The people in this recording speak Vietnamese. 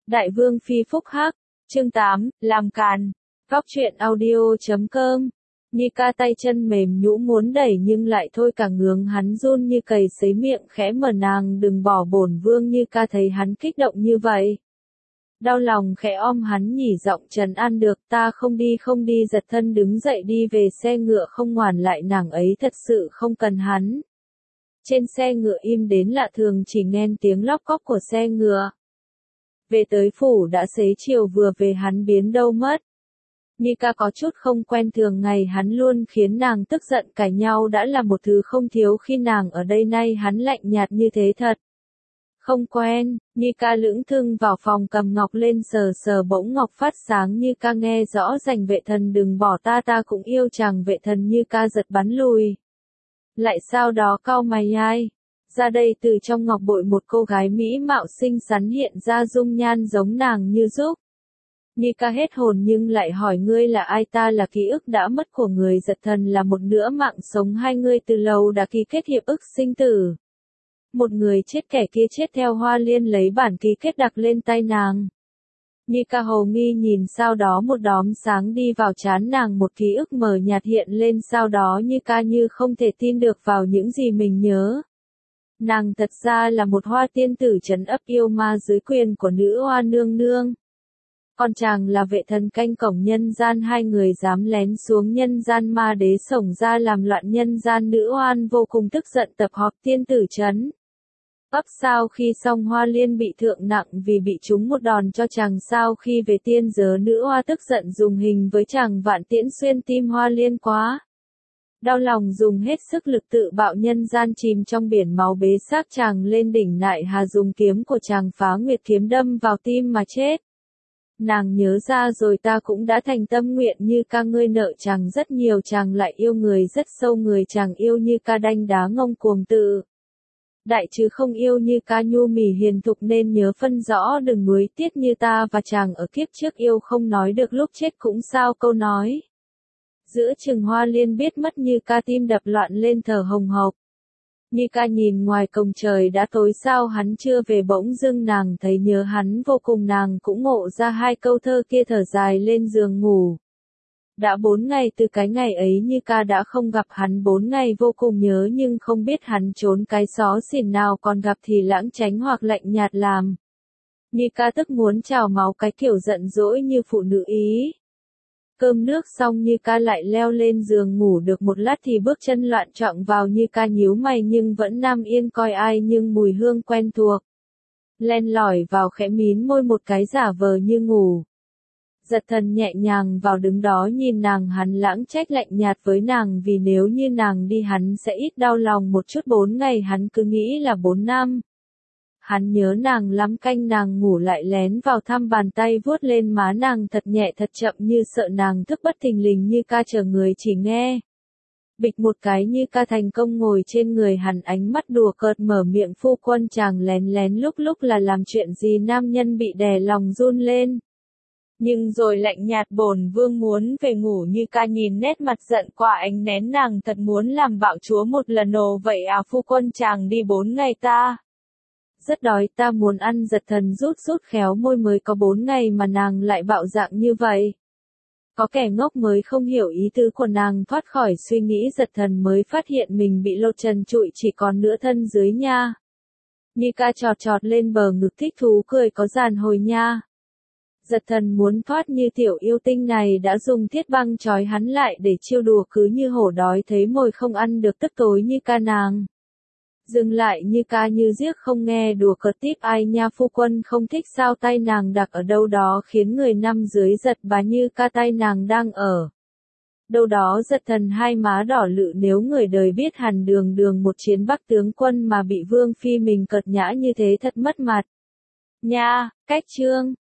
Đại vương phi phúc hắc, chương 8, làm càn. Góc truyện audio.com. Nika tay chân mềm nhũn muốn đẩy nhưng lại thôi cả ngướng hắn run như cầy sấy miệng khẽ mở nàng đừng bỏ bổn vương. Nika thấy hắn kích động như vậy. Đau lòng khẽ ôm hắn nhỉ giọng trấn an được ta không đi giật thân đứng dậy đi về xe ngựa không ngoản lại nàng ấy thật sự không cần hắn. Trên xe ngựa im đến lạ thường chỉ nghe tiếng lóc cóc của xe ngựa. Về tới phủ đã xế chiều vừa về hắn biến đâu mất. Nika có chút không quen thường ngày hắn luôn khiến nàng tức giận cãi nhau đã là một thứ không thiếu khi nàng ở đây nay hắn lạnh nhạt như thế thật. Không quen, Nika lững thững vào phòng cầm ngọc lên sờ sờ bỗng ngọc phát sáng Nika nghe rõ rành vệ thần đừng bỏ ta cũng yêu chàng vệ thần Nika giật bắn lùi. Lại sau đó cau mày ai? Ra đây từ trong ngọc bội một cô gái mỹ mạo xinh xắn hiện ra dung nhan giống nàng như giúp. Nika hết hồn nhưng lại hỏi ngươi là ai ta là ký ức đã mất của người giật thần là một nửa mạng sống hai ngươi từ lâu đã ký kết hiệp ước sinh tử. Một người chết kẻ kia chết theo Hoa Liên lấy bản ký kết đặt lên tay nàng. Nika hồ nghi nhìn sau đó một đốm sáng đi vào trán nàng một ký ức mờ nhạt hiện lên sau đó Nika như không thể tin được vào những gì mình nhớ. Nàng thật ra là một hoa tiên tử trấn ấp yêu ma dưới quyền của nữ hoa nương nương. Còn chàng là vệ thần canh cổng nhân gian hai người dám lén xuống nhân gian ma đế sổng ra làm loạn nhân gian nữ oan vô cùng tức giận tập họp tiên tử trấn. Ấp sau khi xong Hoa Liên bị thượng nặng vì bị trúng một đòn cho chàng sau khi về tiên giới nữ hoa tức giận dùng hình với chàng vạn tiễn xuyên tim Hoa Liên quá. Đau lòng dùng hết sức lực tự bạo nhân gian chìm trong biển máu bế xác chàng lên đỉnh nại hà dùng kiếm của chàng phá nguyệt kiếm đâm vào tim mà chết. Nàng nhớ ra rồi ta cũng đã thành tâm nguyện như ca ngươi nợ chàng rất nhiều chàng lại yêu người rất sâu người chàng yêu như ca đanh đá ngông cuồng tự. Đại chứ không yêu như ca nhu mì hiền thục nên nhớ phân rõ đừng nuối tiếc như ta và chàng ở kiếp trước yêu không nói được lúc chết cũng sao câu nói. Giữa chừng Hoa Liên biết mất như ca tim đập loạn lên thở hồng hộc. Nika nhìn ngoài cổng trời đã tối sao hắn chưa về bỗng dưng nàng thấy nhớ hắn vô cùng nàng cũng ngộ ra hai câu thơ kia thở dài lên giường ngủ. Đã 4 ngày từ cái ngày ấy Nika đã không gặp hắn 4 ngày vô cùng nhớ nhưng không biết hắn trốn cái xó xỉnh nào còn gặp thì lãng tránh hoặc lạnh nhạt làm. Nika tức muốn trào máu cái kiểu giận dỗi như phụ nữ ý. Cơm nước xong Nika lại leo lên giường ngủ được một lát thì bước chân loạn choạng vào Nika nhíu mày nhưng vẫn nam yên coi ai nhưng mùi hương quen thuộc. Len lỏi vào khẽ mím môi một cái giả vờ như ngủ. Giật thần nhẹ nhàng vào đứng đó nhìn nàng hắn lãng trách lạnh nhạt với nàng vì nếu như nàng đi hắn sẽ ít đau lòng một chút 4 ngày hắn cứ nghĩ là 4 năm. Hắn nhớ nàng lắm canh nàng ngủ lại lén vào thăm bàn tay vuốt lên má nàng thật nhẹ thật chậm như sợ nàng thức bất thình lình như ca chờ người chỉ nghe. Bịch một cái như ca thành công ngồi trên người hắn ánh mắt đùa cợt mở miệng phu quân chàng lén lén lúc là làm chuyện gì nam nhân bị đè lòng run lên. Nhưng rồi lạnh nhạt bổn vương muốn về ngủ như ca nhìn nét mặt giận qua ánh nén nàng thật muốn làm bạo chúa một lần ồ vậy à phu quân chàng đi 4 ngày ta. Rất đói ta muốn ăn giật thần rút khéo môi mới có 4 ngày mà nàng lại bạo dạng như vậy. Có kẻ ngốc mới không hiểu ý tứ của nàng thoát khỏi suy nghĩ giật thần mới phát hiện mình bị lột trần trụi chỉ còn nửa thân dưới nha. Nika chọt lên bờ ngực thích thú cười có dàn hồi nha. Giật thần muốn thoát như tiểu yêu tinh này đã dùng thiết băng trói hắn lại để chiêu đùa cứ như hổ đói thấy mồi không ăn được tức tối như ca nàng. Dừng lại như ca như giếc không nghe đùa cợt tiếp ai nha phu quân không thích sao tay nàng đặt ở đâu đó khiến người nằm dưới giật bá như ca tay nàng đang ở. Đâu đó giật thần hai má đỏ lự nếu người đời biết hẳn đường một chiến bắc tướng quân mà bị vương phi mình cợt nhã như thế thật mất mặt. Nha, cách chương.